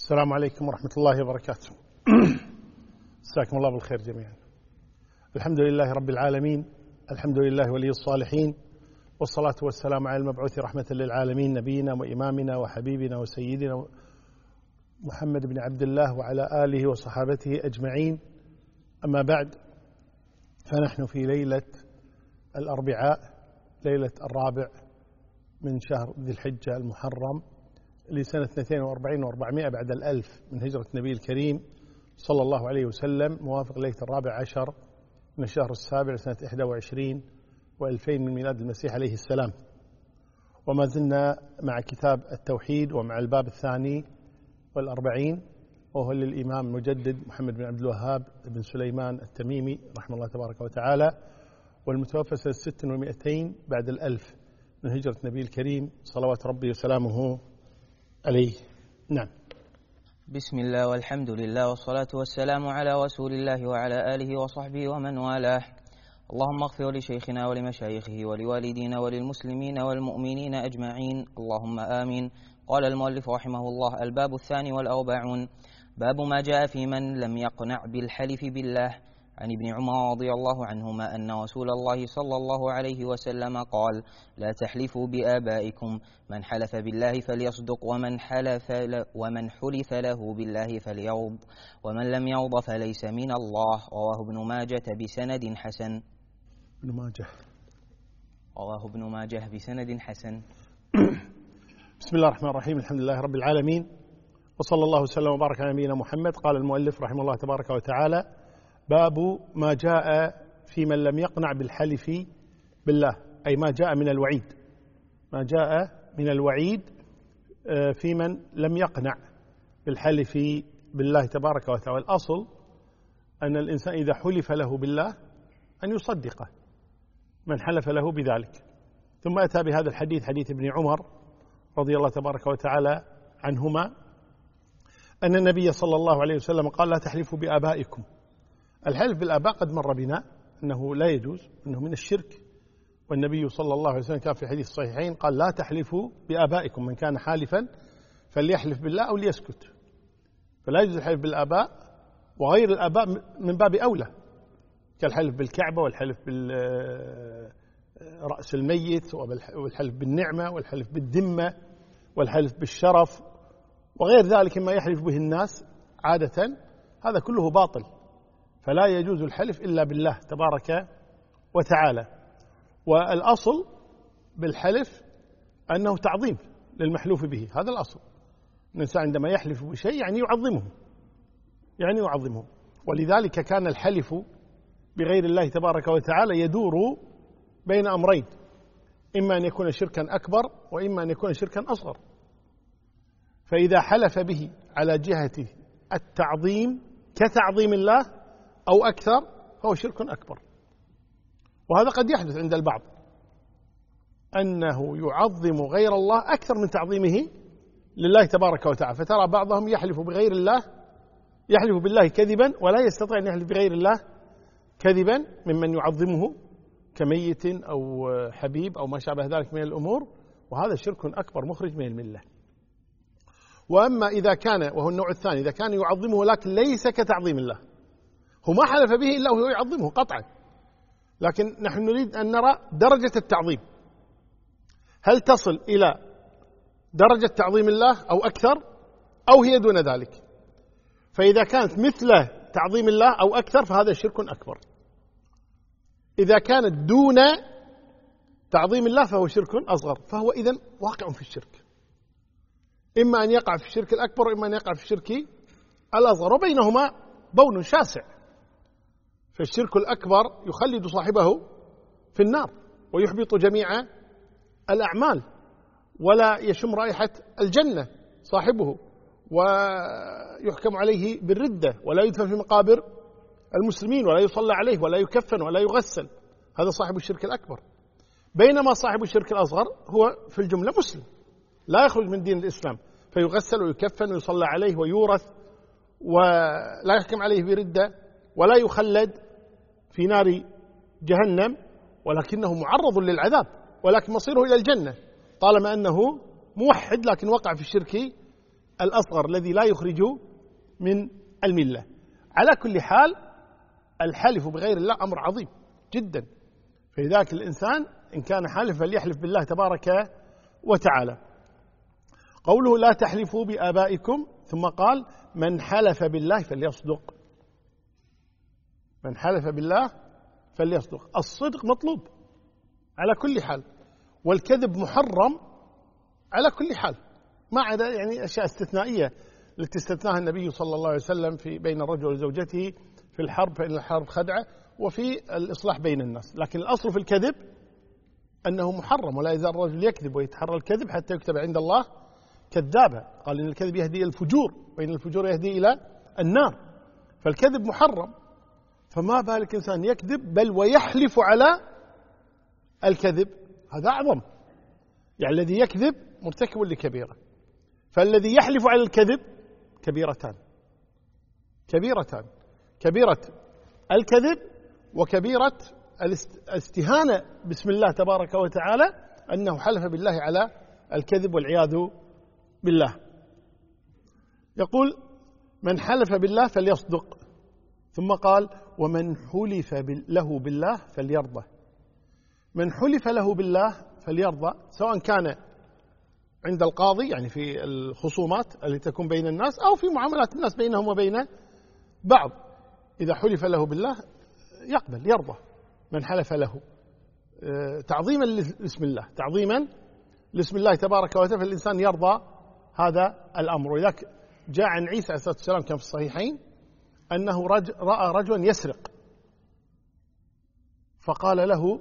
السلام عليكم ورحمة الله وبركاته. مساكم الله بالخير جميعا. الحمد لله رب العالمين، الحمد لله ولي الصالحين، والصلاة والسلام على المبعوث رحمة للعالمين نبينا وإمامنا وحبيبنا وسيدنا محمد بن عبد الله وعلى آله وصحابته أجمعين. أما بعد، فنحن في ليلة الأربعاء، ليلة الرابع من شهر ذي الحجة المحرم لسنة 42 و400 بعد الألف من هجرة النبي الكريم صلى الله عليه وسلم، موافق ليلة الرابع عشر من الشهر السابع سنة 21 و2000 من ميلاد المسيح عليه السلام. وما زلنا مع كتاب التوحيد ومع الباب الثاني والأربعين، وهو للإمام المجدد محمد بن عبد الوهاب بن سليمان التميمي رحمه الله تبارك وتعالى، والمتوفى سنة 600 بعد الألف من هجرة النبي الكريم صلوات ربي وسلامه عليه. نعم. بسم الله والحمد لله والصلاة والسلام على رسول الله وعلى آله وصحبه ومن والاه. اللهم اغفر لشيخنا ولمشايخه ولوالدينا وللمسلمين والمؤمنين أجمعين، اللهم آمين. قال المؤلف رحمه الله: الباب الثاني والأربعون، باب ما جاء في من لم يقنع بالحلف بالله. عن ابن عمر رضي الله عنهما أن رسول الله صلى الله عليه وسلم قال: لا تحلفوا بآبائكم، من حلف بالله فليصدق، ومن حلف له بالله فليرض، ومن لم يرض فليس من الله. رواه ابن ماجة بسند حسن. رواه ابن ماجه بسند حسن. بسم الله الرحمن الرحيم، الحمد لله رب العالمين، وصلى الله وسلم وبارك على نبينا محمد. قال المؤلف رحمه الله تبارك وتعالى: باب ما جاء في من لم يقنع بالحلف بالله، أي ما جاء من الوعيد، ما جاء من الوعيد في من لم يقنع بالحلف بالله تبارك وتعالى. الأصل أن الإنسان إذا حلف له بالله أن يصدقه من حلف له بذلك. ثم أتى بهذا الحديث، حديث ابن عمر رضي الله تبارك وتعالى عنهما، أن النبي صلى الله عليه وسلم قال: لا تحلفوا بآبائكم. الحلف بالآباء قد مر بنا أنه لا يجوز، أنه من الشرك، والنبي صلى الله عليه وسلم كان في حديث الصحيحين قال: لا تحلفوا بآبائكم، من كان حالفا فليحلف بالله أو ليسكت. فلا يجوز الحلف بالآباء، وغير الآباء من باب أولى، كالحلف بالكعبة والحلف بالرأس الميت والحلف بالنعمة والحلف بالذمة والحلف بالشرف وغير ذلك مما يحلف به الناس عادة، هذا كله باطل. فلا يجوز الحلف إلا بالله تبارك وتعالى. والأصل بالحلف أنه تعظيم للمحلوف به، هذا الأصل. الإنسان عندما يحلف بشيء يعني يعظمه، ولذلك كان الحلف بغير الله تبارك وتعالى يدور بين أمرين: إما أن يكون شركا أكبر، وإما أن يكون شركا أصغر. فإذا حلف به على جهة التعظيم كتعظيم الله أو أكثر فهو شرك أكبر. وهذا قد يحدث عند البعض أنه يعظم غير الله أكثر من تعظيمه لله تبارك وتعالى، فترى بعضهم يحلف بغير الله، يحلف بالله كذبا ولا يستطيع أن يحلف بغير الله كذبا ممن يعظمه كميت أو حبيب أو ما شابه ذلك من الأمور، وهذا شرك أكبر مخرج من الملة. وأما إذا كان، وهو النوع الثاني، إذا كان يعظمه لكن ليس كتعظيم الله، هو ما حلف به إلا وهو يعظمه قطعا، لكن نحن نريد أن نرى درجة التعظيم، هل تصل إلى درجة تعظيم الله أو أكثر، أو هي دون ذلك. فإذا كانت مثل تعظيم الله أو أكثر فهذا شرك أكبر. إذا كانت دون تعظيم الله فهو شرك أصغر، فهو إذن واقع في الشرك، إما أن يقع في الشرك الأكبر وإما أن يقع في الشرك الأصغر، وبينهما بون شاسع. فالشرك الأكبر يخلد صاحبه في النار ويحبط جميع الأعمال، ولا يشم رائحة الجنة صاحبه، ويحكم عليه بالردة، ولا يدفن في مقابر المسلمين، ولا يصلى عليه، ولا يكفن، ولا يغسل. هذا صاحب الشرك الأكبر. بينما صاحب الشرك الأصغر هو في الجملة مسلم، لا يخرج من دين الإسلام، فيغسل ويكفن ويصلى عليه ويورث، ولا يحكم عليه بردة، ولا يخلد في نار جهنم، ولكنه معرض للعذاب، ولكن مصيره إلى الجنة طالما أنه موحد، لكن وقع في الشرك الأصغر الذي لا يخرج من الملة. على كل حال الحلف بغير الله أمر عظيم جدا، فلذلك الإنسان إن كان حالف فليحلف بالله تبارك وتعالى. قوله لا تحلفوا بآبائكم، ثم قال من حلف بالله فليصدق. من حلف بالله فليصدق. الصدق مطلوب على كل حال، والكذب محرم على كل حال، ما عدا يعني أشياء استثنائية التي استثناها النبي صلى الله عليه وسلم في بين الرجل وزوجته في الحرب، فإن الحرب خدعة، وفي الإصلاح بين الناس. لكن الأصل في الكذب أنه محرم، ولا يزال الرجل يكذب ويتحرى الكذب حتى يكتب عند الله كذابا. قال إن الكذب يهدي إلى الفجور، وإن الفجور يهدي إلى النار. فالكذب محرم، فما بالك إنسان يكذب بل ويحلف على الكذب، هذا أعظم. يعني الذي يكذب مرتكب لكبيرة، فالذي يحلف على الكذب كبيرتان، كبيرة الكذب وكبيرة الاستهانة باسم الله تبارك وتعالى، أنه حلف بالله على الكذب والعياذ بالله. يقول من حلف بالله فليصدق، ثم قال ومن حلف له بالله فليرضى. من حلف له بالله فليرضى، سواء كان عند القاضي يعني في الخصومات التي تكون بين الناس، أو في معاملات الناس بينهم وبين بعض. إذا حلف له بالله يقبل يرضى من حلف له، تعظيما لاسم الله، تعظيما لاسم الله تبارك وتعالى، فالإنسان يرضى هذا الأمر. ولذلك جاء عن عيسى عليه الصلاة والسلام كان في الصحيحين أنه رأى رجلا يسرق، فقال له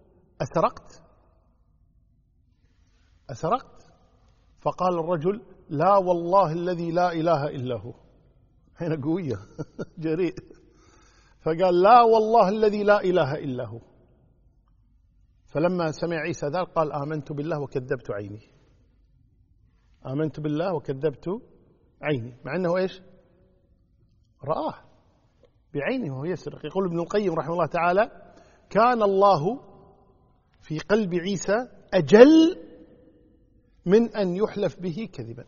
أسرقت؟ فقال الرجل لا والله الذي لا إله إلا هو. هنا قوية جريء. فقال لا والله الذي لا إله إلا هو. فلما سمع عيسى ذلك قال آمنت بالله وكذبت عيني. آمنت بالله وكذبت عيني، مع أنه إيش؟ رآه بعينه وهو يسرق. يقول ابن القيم رحمه الله تعالى كان الله في قلب عيسى أجل من أن يحلف به كذبا.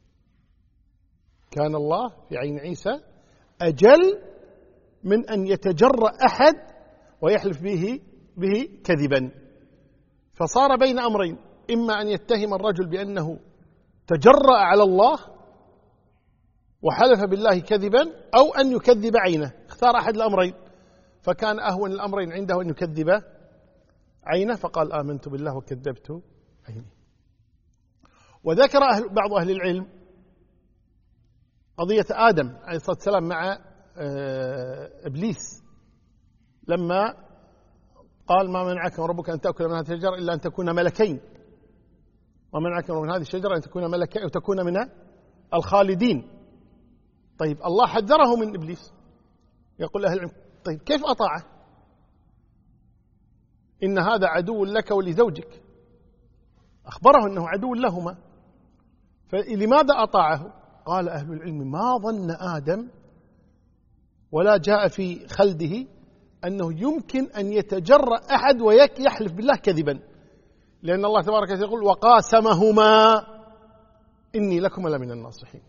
كان الله في عين عيسى أجل من أن يتجرأ أحد ويحلف به كذبا. فصار بين أمرين، إما أن يتهم الرجل بأنه تجرأ على الله وحلف بالله كذبا، أو أن يكذب عينه. اختار أحد الأمرين، فكان أهون الأمرين عنده أن يكذب عينه، فقال آمنت بالله وكذبت عيني. وذكر بعض أهل العلم قضية آدم عليه الصلاة والسلام مع إبليس، لما قال ما منعك ربك أن تأكل من هذه الشجرة إلا أن تكون ملكين، وما منعك من هذه الشجرة أن تكون ملكين وتكون من الخالدين. طيب الله حذره من إبليس. يقول أهل العلم طيب كيف أطاعه؟ إن هذا عدو لك ولزوجك، أخبره أنه عدو لهما، فلماذا أطاعه؟ قال أهل العلم ما ظن آدم ولا جاء في خلده أنه يمكن أن يتجرأ أحد ويحلف بالله كذبا، لأن الله تبارك وتعالى يقول وقاسمهما إني لكما لمن الناصحين.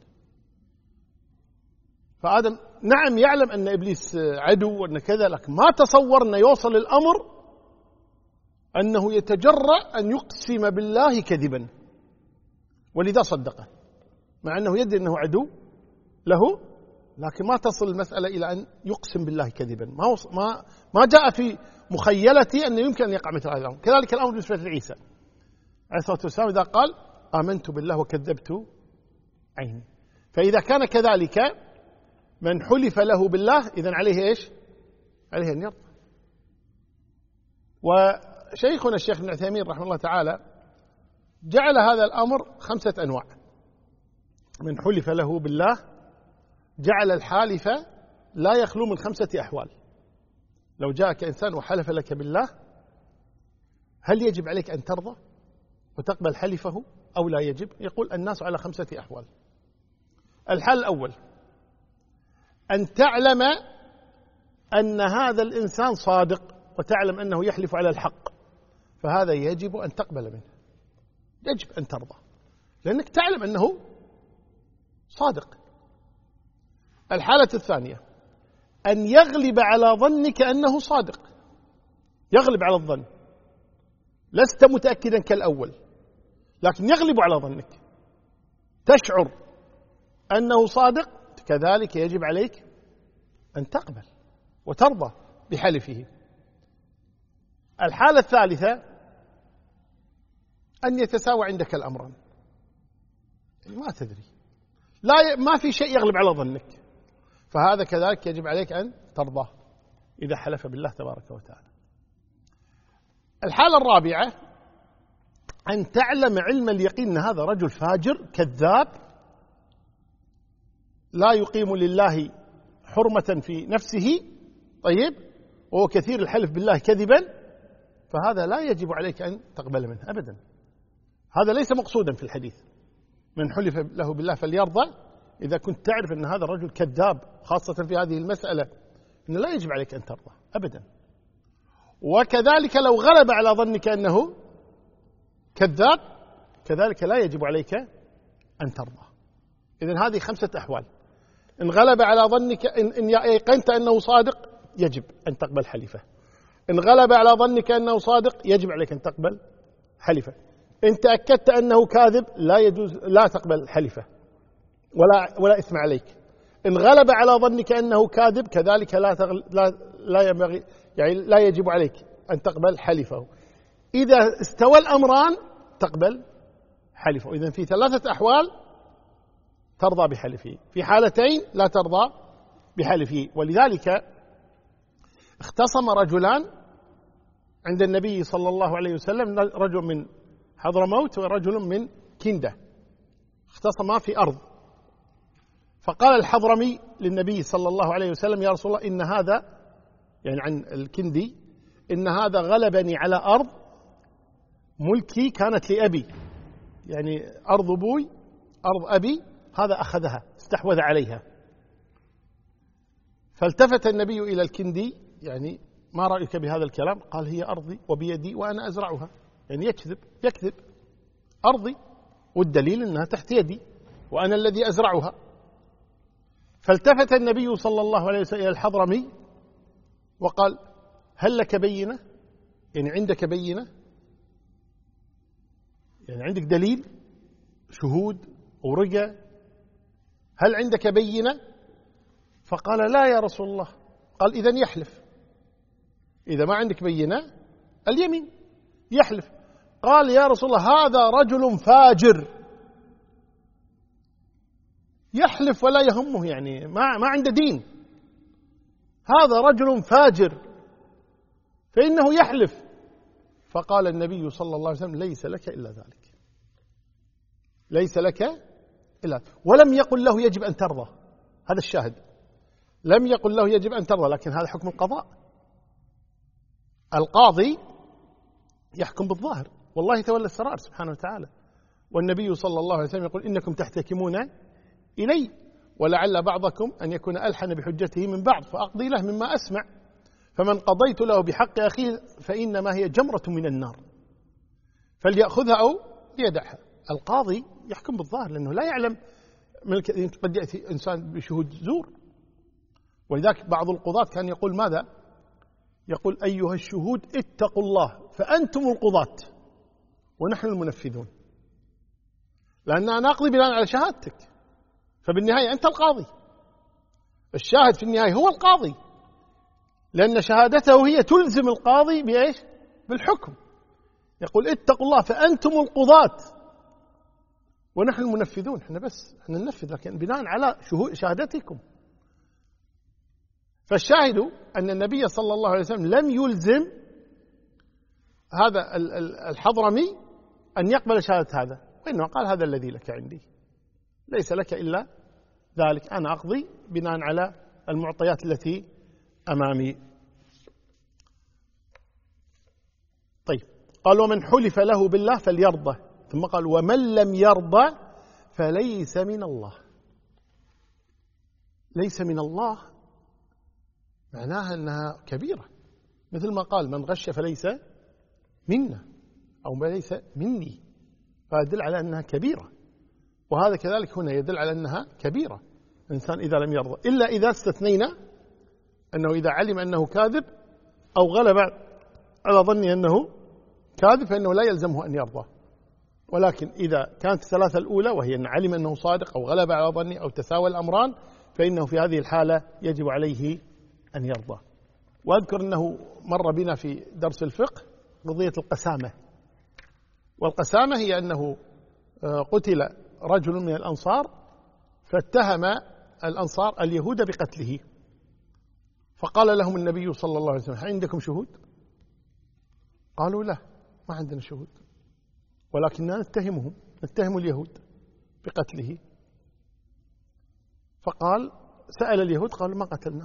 فآدم نعم يعلم أن إبليس عدو وأن كذا، لكن ما تصور أن يوصل الأمر أنه يتجرأ أن يقسم بالله كذبا، ولذا صدقه مع أنه يدري أنه عدو له، لكن ما تصل المسألة إلى أن يقسم بالله كذبا. ما جاء في مخيلتي أنه يمكن أن يقع مثل هذا الأمر. كذلك الأمر بالنسبة لعيسى عليه الصلاة والسلام إذا قال آمنت بالله وكذبت عيني. فإذا كان كذلك من حلف له بالله إذن عليه إيش؟ عليه أن يرضى. وشيخنا الشيخ ابن عثيمين رحمه الله تعالى جعل هذا الأمر 5 أنواع. من حلف له بالله جعل الحالف لا يخلو من 5 أحوال. لو جاءك إنسان وحلف لك بالله هل يجب عليك أن ترضى وتقبل حلفه أو لا يجب؟ يقول الناس على 5 أحوال. الحال الأول أن تعلم أن هذا الإنسان صادق وتعلم أنه يحلف على الحق، فهذا يجب أن تقبل منه، يجب أن ترضى، لأنك تعلم أنه صادق. الحالة الثانية أن يغلب على ظنك أنه صادق، يغلب على الظن، لست متأكدا كالأول لكن يغلب على ظنك، تشعر أنه صادق، كذلك يجب عليك أن تقبل وترضى بحلفه. الحالة الثالثة أن يتساوى عندك الأمران، ما تدري، ما في شيء يغلب على ظنك، فهذا كذلك يجب عليك أن ترضاه إذا حلف بالله تبارك وتعالى. الحالة الرابعة أن تعلم علم اليقين أن هذا رجل فاجر كذاب لا يقيم لله حرمة في نفسه، طيب، وهو كثير الحلف بالله كذبا، فهذا لا يجب عليك أن تقبل منه أبدا. هذا ليس مقصودا في الحديث، من حلف له بالله فليرضى. إذا كنت تعرف أن هذا الرجل كذاب خاصة في هذه المسألة، إنه لا يجب عليك أن ترضى أبدا. وكذلك لو غلب على ظنك أنه كذاب، كذلك لا يجب عليك أن ترضى. إذن هذه 5 أحوال. إن غلب على ظنك، إن يقنت أنه صادق، يجب أن تقبل حلفه. إن غلب على ظنك أنه صادق، يجب عليك أن تقبل حلفه. إن تأكدت أنه كاذب، لا يجوز، لا تقبل حلفه ولا إثم عليك. إن غلب على ظنك أنه كاذب، كذلك لا ينبغي، يعني لا يجب عليك أن تقبل حلفه. إذا استوى الأمران تقبل حلفه. إذن في 3 أحوال ترضى بحلفه، في حالتين لا ترضى بحلفه. ولذلك اختصم رجلان عند النبي صلى الله عليه وسلم، رجل من حضرموت ورجل من كندة، اختصما في أرض. فقال الحضرمي للنبي صلى الله عليه وسلم: يا رسول الله، إن هذا، يعني عن الكندي، إن هذا غلبني على أرض ملكي كانت لأبي، يعني أرض أبوي، أرض أبي، هذا أخذها، استحوذ عليها. فالتفت النبي إلى الكندي، يعني ما رأيك بهذا الكلام؟ قال: هي أرضي وبيدي وأنا أزرعها، يعني يكذب، أرضي والدليل أنها تحت يدي وأنا الذي أزرعها. فالتفت النبي صلى الله عليه وسلم إلى الحضرمي وقال: هل لك بينة؟ يعني عندك بينة؟ يعني عندك دليل، شهود، ورقة، هل عندك بينة؟ فقال: لا يا رسول الله. قال: إذن يحلف، إذا ما عندك بينة اليمين، يحلف. قال: يا رسول الله، هذا رجل فاجر يحلف ولا يهمه، يعني ما عنده دين، هذا رجل فاجر فإنه يحلف. فقال النبي صلى الله عليه وسلم: ليس لك إلا ذلك، ليس لك إلا، ولم يقل له يجب أن ترضى. هذا الشاهد، لم يقل له يجب أن ترضى، لكن هذا حكم القضاء. القاضي يحكم بالظاهر، والله يتولى السرائر سبحانه وتعالى. والنبي صلى الله عليه وسلم يقول: إنكم تحتكمون إلي ولعل بعضكم أن يكون ألحن بحجته من بعض، فأقضي له مما أسمع، فمن قضيت له بحق أخيه فإنما هي جمرة من النار فليأخذها أو ليدعها. القاضي يحكم بالظاهر لأنه لا يعلم، قد يأتي إنسان بشهود زور. ولذلك بعض القضاة كان يقول ماذا؟ يقول: أيها الشهود اتقوا الله فأنتم القضاة ونحن المنفذون، لأننا نقضي بناء على شهادتك، فبالنهاية أنت القاضي، الشاهد في النهاية هو القاضي، لأن شهادته هي تلزم القاضي بإيش؟ بالحكم. يقول: اتقوا الله فأنتم القضاة ونحن المنفذون، احنا بس احنا ننفذ، لكن بناء على شهادتكم. فالشاهد أن النبي صلى الله عليه وسلم لم يلزم هذا الحضرمي أن يقبل شهادة هذا، وإنما قال: هذا الذي لك عندي، ليس لك إلا ذلك، أنا أقضي بناء على المعطيات التي أمامي. طيب، قال: ومن حلف له بالله فليرضى، ثم قال: ومن لم يرضى فليس من الله. ليس من الله معناها أنها كبيرة، مثل ما قال: من غش فليس منا، أو ليس مني، فأدل على أنها كبيرة. وهذا كذلك هنا يدل على أنها كبيرة، الإنسان إذا لم يرضى، إلا إذا استثنينا أنه إذا علم أنه كاذب أو غلب على ظنه أنه كاذب فإنه لا يلزمه أن يرضى. ولكن إذا كانت الثلاثة الأولى وهي أن علم أنه صادق أو غلب على ظنه أو تساوى الأمران فإنه في هذه الحالة يجب عليه أن يرضى. وأذكر أنه مر بنا في درس الفقه قضية القسامة، والقسامة هي أنه قتل رجل من الأنصار فاتهم الأنصار اليهود بقتله، فقال لهم النبي صلى الله عليه وسلم: عندكم شهود؟ قالوا: لا، ما عندنا شهود، ولكننا نتهم اليهود بقتله. فقال: سأل اليهود قالوا: ما قتلناه.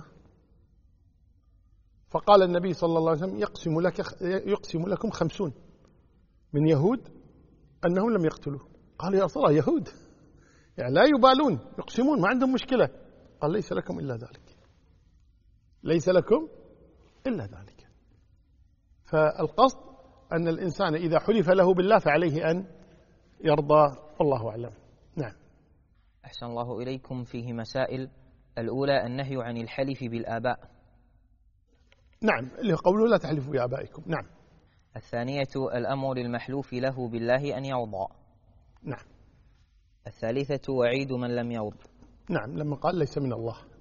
فقال النبي صلى الله عليه وسلم: يقسم لكم 50 من يهود أنهم لم يقتلوه. قالوا: يا رسول الله، يهود يعني لا يبالون، يقسمون، ما عندهم مشكلة. قال: ليس لكم إلا ذلك، ليس لكم إلا ذلك. فالقصد أن الإنسان إذا حلف له بالله فعليه أن يرضى، والله أعلم. نعم. أحسن الله إليكم. فيه مسائل. الأولى النهي عن الحلف بالآباء. نعم، اللي قوله لا تحلفوا بآبائكم. نعم. الثانية الأمر للمحلوف له بالله أن يرضى. نعم. الثالثة وعيد من لم يرض. نعم، لما قال ليس من الله.